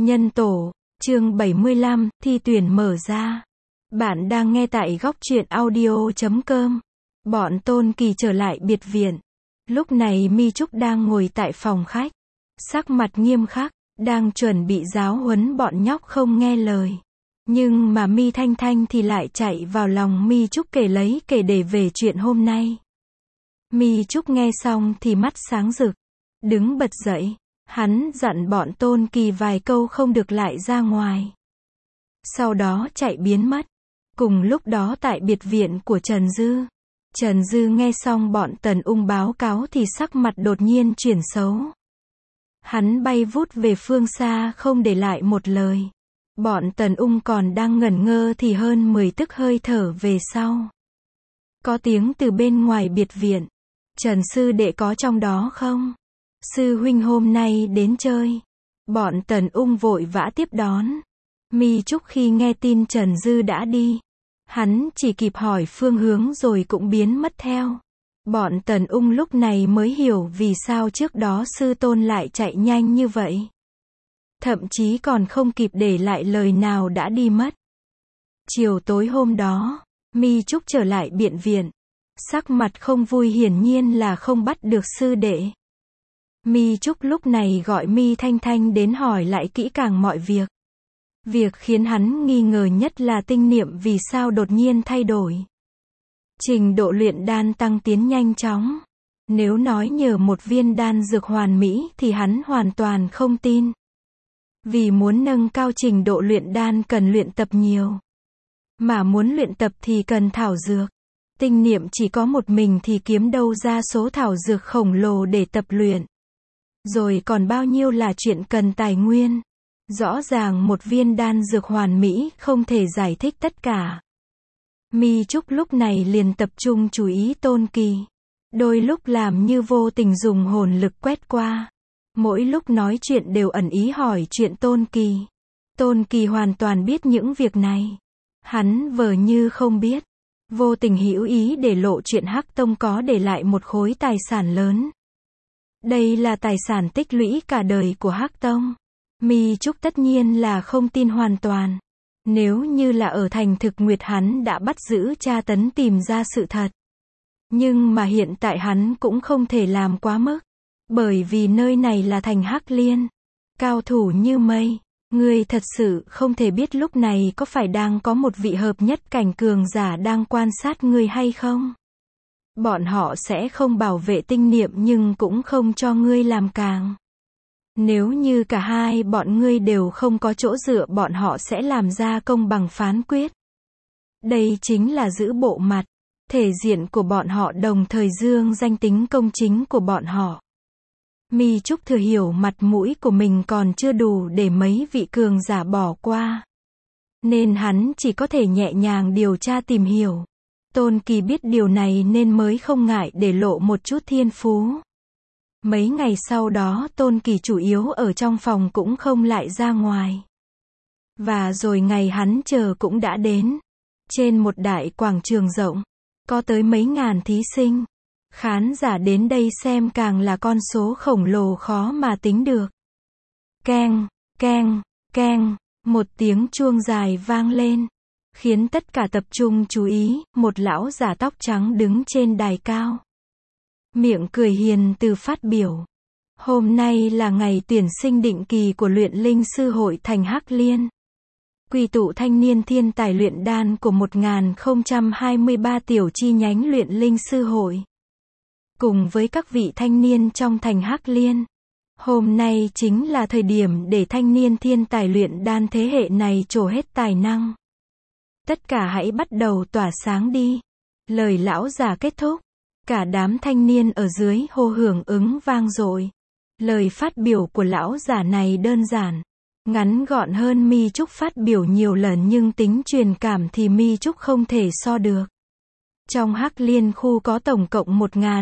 Nhân tổ, chương 75, thi tuyển mở ra. Bạn đang nghe tại góc truyện audio.com. Bọn Tôn Kỳ trở lại biệt viện. Lúc này Mi Trúc đang ngồi tại phòng khách. Sắc mặt nghiêm khắc, đang chuẩn bị giáo huấn bọn nhóc không nghe lời. Nhưng mà Mi Thanh Thanh thì lại chạy vào lòng Mi Trúc kể để về chuyện hôm nay. Mi Trúc nghe xong thì mắt sáng rực. Đứng bật dậy. Hắn dặn bọn Tôn Kỳ vài câu không được lại ra ngoài. Sau đó chạy biến mất. Cùng lúc đó tại biệt viện của Trần Dư nghe xong bọn Tần Ung báo cáo thì sắc mặt đột nhiên chuyển xấu. Hắn bay vút về phương xa không để lại một lời. Bọn Tần Ung còn đang ngẩn ngơ thì hơn 10 tức hơi thở về sau. Có tiếng từ bên ngoài biệt viện. Trần sư đệ có trong đó không? Sư huynh hôm nay đến chơi. Bọn Tần Ung vội vã tiếp đón. Mi Trúc khi nghe tin Trần Dư đã đi, hắn chỉ kịp hỏi phương hướng rồi cũng biến mất theo. Bọn Tần Ung lúc này mới hiểu vì sao trước đó sư tôn lại chạy nhanh như vậy. Thậm chí còn không kịp để lại lời nào đã đi mất. Chiều tối hôm đó, Mi Trúc trở lại biệt viện. Sắc mặt không vui hiển nhiên là không bắt được sư đệ. Mi Trúc lúc này gọi Mi Thanh Thanh đến hỏi lại kỹ càng mọi việc. Việc khiến hắn nghi ngờ nhất là tinh niệm vì sao đột nhiên thay đổi. Trình độ luyện đan tăng tiến nhanh chóng. Nếu nói nhờ một viên đan dược hoàn mỹ thì hắn hoàn toàn không tin. Vì muốn nâng cao trình độ luyện đan cần luyện tập nhiều. Mà muốn luyện tập thì cần thảo dược. Tinh niệm chỉ có một mình thì kiếm đâu ra số thảo dược khổng lồ để tập luyện. Rồi còn bao nhiêu là chuyện cần tài nguyên. Rõ ràng một viên đan dược hoàn mỹ không thể giải thích tất cả. Mi Trúc lúc này liền tập trung chú ý Tôn Kỳ. Đôi lúc làm như vô tình dùng hồn lực quét qua. Mỗi lúc nói chuyện đều ẩn ý hỏi chuyện Tôn Kỳ. Tôn Kỳ hoàn toàn biết những việc này. Hắn vờ như không biết. Vô tình hữu ý để lộ chuyện Hắc Tông có để lại một khối tài sản lớn. Đây là tài sản tích lũy cả đời của Hắc Tông. Mi Trúc tất nhiên là không tin hoàn toàn. Nếu như là ở thành Thực Nguyệt hắn đã bắt giữ tra tấn tìm ra sự thật. Nhưng mà hiện tại hắn cũng không thể làm quá mức. Bởi vì nơi này là thành Hắc Liên. Cao thủ như mây. Ngươi thật sự không thể biết lúc này có phải đang có một vị hợp nhất cảnh cường giả đang quan sát ngươi hay không? Bọn họ sẽ không bảo vệ tinh niệm nhưng cũng không cho ngươi làm càng. Nếu như cả hai bọn ngươi đều không có chỗ dựa bọn họ sẽ làm ra công bằng phán quyết. Đây chính là giữ bộ mặt, thể diện của bọn họ đồng thời dương danh tính công chính của bọn họ. Mi Trúc thừa hiểu mặt mũi của mình còn chưa đủ để mấy vị cường giả bỏ qua. Nên hắn chỉ có thể nhẹ nhàng điều tra tìm hiểu. Tôn Kỳ biết điều này nên mới không ngại để lộ một chút thiên phú. Mấy ngày sau đó Tôn Kỳ chủ yếu ở trong phòng cũng không lại ra ngoài. Và rồi ngày hắn chờ cũng đã đến. Trên một đại quảng trường rộng, có tới mấy ngàn thí sinh. Khán giả đến đây xem càng là con số khổng lồ khó mà tính được. Keng, keng, keng, một tiếng chuông dài vang lên. Khiến tất cả tập trung chú ý, một lão giả tóc trắng đứng trên đài cao. Miệng cười hiền từ phát biểu. Hôm nay là ngày tuyển sinh định kỳ của luyện linh sư hội thành Hắc Liên. Quy tụ thanh niên thiên tài luyện đan của 1023 tiểu chi nhánh luyện linh sư hội. Cùng với các vị thanh niên trong thành Hắc Liên. Hôm nay chính là thời điểm để thanh niên thiên tài luyện đan thế hệ này trổ hết tài năng. Tất cả hãy bắt đầu tỏa sáng đi. Lời lão già kết thúc. Cả đám thanh niên ở dưới hô hưởng ứng vang dội. Lời phát biểu của lão già này đơn giản, ngắn gọn hơn Mi Trúc phát biểu nhiều lần nhưng tính truyền cảm thì Mi Trúc không thể so được. Trong Hắc Liên khu có tổng cộng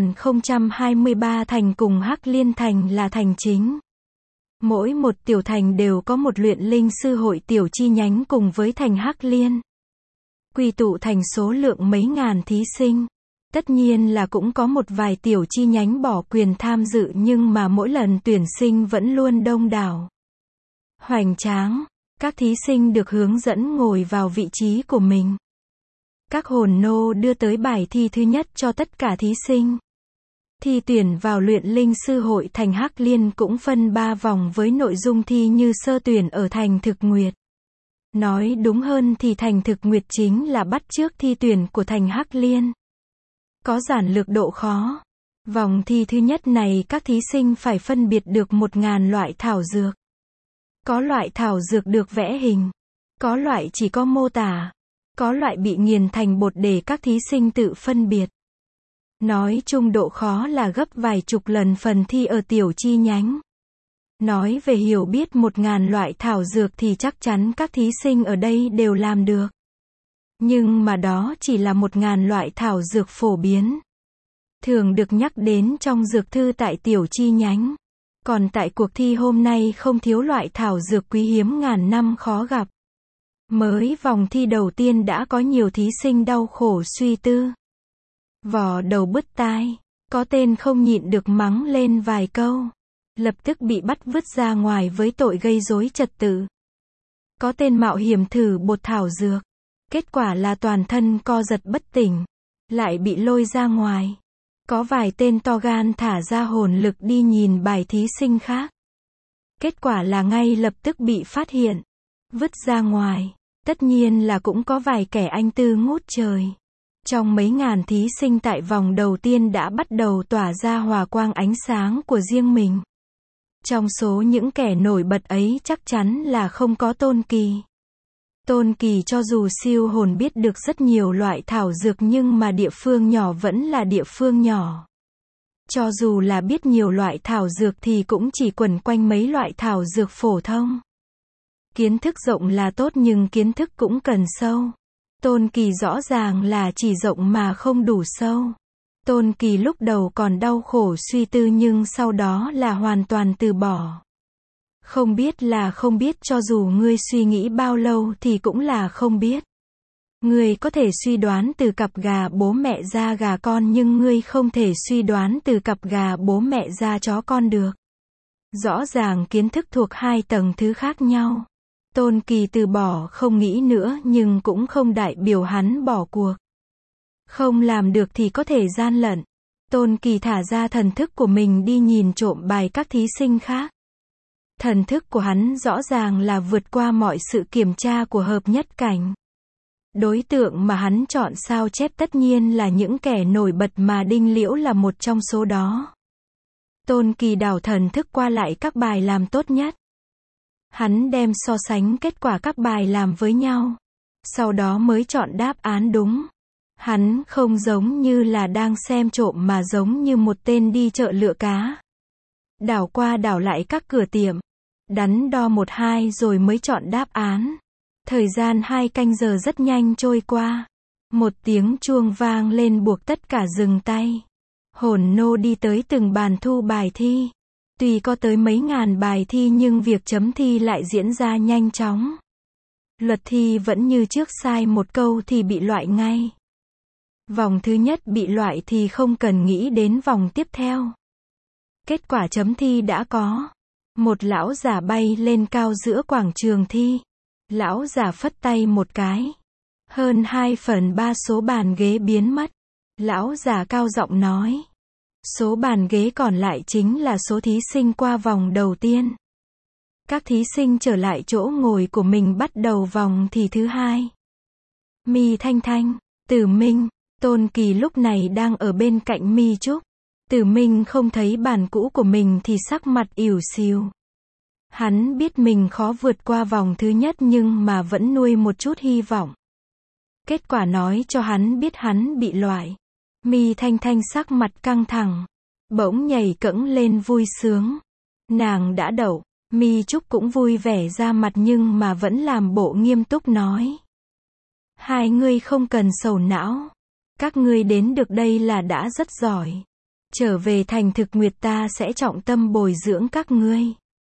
1023 thành cùng Hắc Liên thành là thành chính. Mỗi một tiểu thành đều có một luyện linh sư hội tiểu chi nhánh cùng với thành Hắc Liên. Quy tụ thành số lượng mấy ngàn thí sinh. Tất nhiên là cũng có một vài tiểu chi nhánh bỏ quyền tham dự nhưng mà mỗi lần tuyển sinh vẫn luôn đông đảo. hoành tráng. Các thí sinh được hướng dẫn ngồi vào vị trí của mình. Các hồn nô đưa tới bài thi thứ nhất cho tất cả thí sinh. Thi tuyển vào luyện linh sư hội thành Hắc Liên cũng phân 3 vòng với nội dung thi như sơ tuyển ở thành Thực Nguyệt. Nói đúng hơn thì thành Thực Nguyệt chính là bắt chước thi tuyển của thành Hắc Liên. Có giản lược độ khó. Vòng thi thứ nhất này các thí sinh phải phân biệt được 1000 loại thảo dược. Có loại thảo dược được vẽ hình. Có loại chỉ có mô tả. Có loại bị nghiền thành bột để các thí sinh tự phân biệt. Nói chung độ khó là gấp vài chục lần phần thi ở tiểu chi nhánh. Nói về hiểu biết 1000 loại thảo dược thì chắc chắn các thí sinh ở đây đều làm được. Nhưng mà đó chỉ là 1000 loại thảo dược phổ biến. Thường được nhắc đến trong dược thư tại tiểu chi nhánh. Còn tại cuộc thi hôm nay không thiếu loại thảo dược quý hiếm ngàn năm khó gặp. Mới vòng thi đầu tiên đã có nhiều thí sinh đau khổ suy tư. Vò đầu bứt tai, có tên không nhịn được mắng lên vài câu. Lập tức bị bắt vứt ra ngoài với tội gây rối trật tự. Có tên mạo hiểm thử bột thảo dược. Kết quả là toàn thân co giật bất tỉnh. Lại bị lôi ra ngoài. Có vài tên to gan thả ra hồn lực đi nhìn bài thí sinh khác. Kết quả là ngay lập tức bị phát hiện. Vứt ra ngoài. Tất nhiên là cũng có vài kẻ anh tư ngút trời. Trong mấy ngàn thí sinh tại vòng đầu tiên đã bắt đầu tỏa ra hòa quang ánh sáng của riêng mình. Trong số những kẻ nổi bật ấy chắc chắn là không có Tôn Kỳ. Tôn Kỳ cho dù siêu hồn biết được rất nhiều loại thảo dược nhưng mà địa phương nhỏ vẫn là địa phương nhỏ. Cho dù là biết nhiều loại thảo dược thì cũng chỉ quẩn quanh mấy loại thảo dược phổ thông. Kiến thức rộng là tốt nhưng kiến thức cũng cần sâu. Tôn Kỳ rõ ràng là chỉ rộng mà không đủ sâu. Tôn Kỳ lúc đầu còn đau khổ suy tư nhưng sau đó là hoàn toàn từ bỏ. Không biết là không biết, cho dù ngươi suy nghĩ bao lâu thì cũng là không biết. Ngươi có thể suy đoán từ cặp gà bố mẹ ra gà con nhưng ngươi không thể suy đoán từ cặp gà bố mẹ ra chó con được. Rõ ràng kiến thức thuộc hai tầng thứ khác nhau. Tôn Kỳ từ bỏ không nghĩ nữa nhưng cũng không đại biểu hắn bỏ cuộc. Không làm được thì có thể gian lận. Tôn Kỳ thả ra thần thức của mình đi nhìn trộm bài các thí sinh khác. Thần thức của hắn rõ ràng là vượt qua mọi sự kiểm tra của hợp nhất cảnh. Đối tượng mà hắn chọn sao chép tất nhiên là những kẻ nổi bật mà Đinh Liễu là một trong số đó. Tôn Kỳ đảo thần thức qua lại các bài làm tốt nhất. Hắn đem so sánh kết quả các bài làm với nhau. Sau đó mới chọn đáp án đúng. Hắn không giống như là đang xem trộm mà giống như một tên đi chợ lựa cá. Đảo qua đảo lại các cửa tiệm. Đắn đo 1-2 rồi mới chọn đáp án. Thời gian 2 canh giờ rất nhanh trôi qua. Một tiếng chuông vang lên buộc tất cả dừng tay. Hồn nô đi tới từng bàn thu bài thi. Tuy có tới mấy ngàn bài thi nhưng việc chấm thi lại diễn ra nhanh chóng. Luật thi vẫn như trước, sai một câu thì bị loại ngay. Vòng thứ nhất bị loại thì không cần nghĩ đến vòng tiếp theo. Kết quả chấm thi đã có. Một lão giả bay lên cao giữa quảng trường thi. Lão giả phất tay một cái. Hơn 2/3 số bàn ghế biến mất. Lão giả cao giọng nói. Số bàn ghế còn lại chính là số thí sinh qua vòng đầu tiên. Các thí sinh trở lại chỗ ngồi của mình bắt đầu vòng thi thứ hai. My Thanh Thanh, Tử Minh, Tôn Kỳ lúc này đang ở bên cạnh My Trúc. Tử Minh không thấy bàn cũ của mình thì sắc mặt ỉu xìu. Hắn biết mình khó vượt qua vòng thứ nhất nhưng mà vẫn nuôi một chút hy vọng. Kết quả nói cho hắn biết hắn bị loại. My Thanh Thanh sắc mặt căng thẳng, bỗng nhảy cẫng lên vui sướng. Nàng đã đậu. My Trúc cũng vui vẻ ra mặt nhưng mà vẫn làm bộ nghiêm túc nói. Hai ngươi không cần sầu não. Các ngươi đến được đây là đã rất giỏi. Trở về thành Thực Nguyệt ta sẽ trọng tâm bồi dưỡng các ngươi.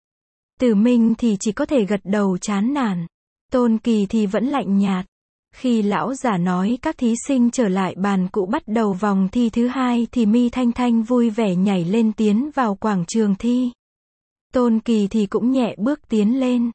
Tử Minh thì chỉ có thể gật đầu chán nản. Tôn Kỳ thì vẫn lạnh nhạt. Khi lão giả nói các thí sinh trở lại bàn cũ bắt đầu vòng thi thứ hai thì My Thanh Thanh vui vẻ nhảy lên tiến vào quảng trường thi. Tôn Kỳ thì cũng nhẹ bước tiến lên.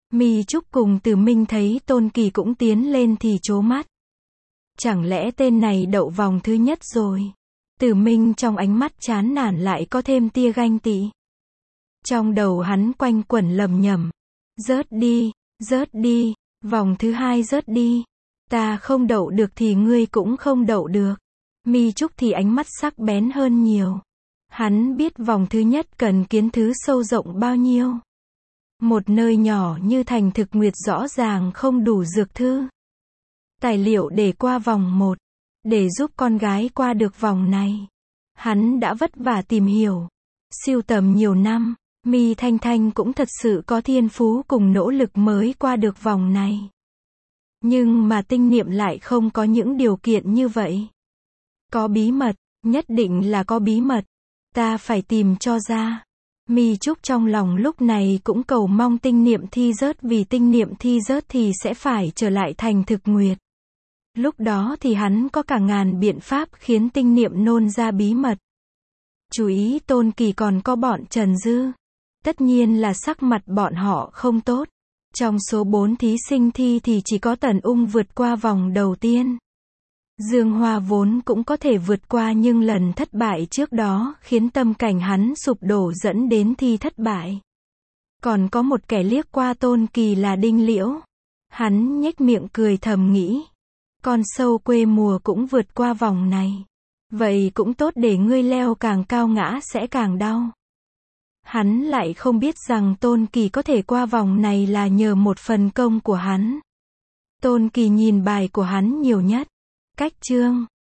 Mi Trúc cùng Từ Minh thấy Tôn Kỳ cũng tiến lên thì trố mắt. Chẳng lẽ tên này đậu vòng thứ nhất rồi? Từ Minh trong ánh mắt chán nản lại có thêm tia ganh tị. Trong đầu hắn quanh quẩn lầm nhầm. Rớt đi, vòng thứ hai rớt đi. Ta không đậu được thì ngươi cũng không đậu được. Mi Trúc thì ánh mắt sắc bén hơn nhiều. Hắn biết vòng thứ nhất cần kiến thức sâu rộng bao nhiêu. Một nơi nhỏ như Thành Thực Nguyệt rõ ràng không đủ dược thư. Tài liệu để qua vòng 1. Để giúp con gái qua được vòng này. Hắn đã vất vả tìm hiểu. Sưu tầm nhiều năm. Mi Thanh Thanh cũng thật sự có thiên phú cùng nỗ lực mới qua được vòng này. Nhưng mà tinh niệm lại không có những điều kiện như vậy. Có bí mật, nhất định là có bí mật. Ta phải tìm cho ra. Mi Trúc trong lòng lúc này cũng cầu mong tinh niệm thi rớt, vì tinh niệm thi rớt thì sẽ phải trở lại Thành Thực Nguyệt. Lúc đó thì hắn có cả ngàn biện pháp khiến tinh niệm nôn ra bí mật. Chú ý Tôn Kỳ còn có bọn Trần Dư. Tất nhiên là sắc mặt bọn họ không tốt. Trong số 4 thí sinh thi thì chỉ có Tần Ung vượt qua vòng đầu tiên. Dương Hoa vốn cũng có thể vượt qua nhưng lần thất bại trước đó khiến tâm cảnh hắn sụp đổ dẫn đến thi thất bại. Còn có một kẻ liếc qua Tôn Kỳ là Đinh Liễu. Hắn nhếch miệng cười thầm nghĩ. Con sâu quê mùa cũng vượt qua vòng này. Vậy cũng tốt, để ngươi leo càng cao ngã sẽ càng đau. Hắn lại không biết rằng Tôn Kỳ có thể qua vòng này là nhờ một phần công của hắn. Tôn Kỳ nhìn bài của hắn nhiều nhất. Cách chương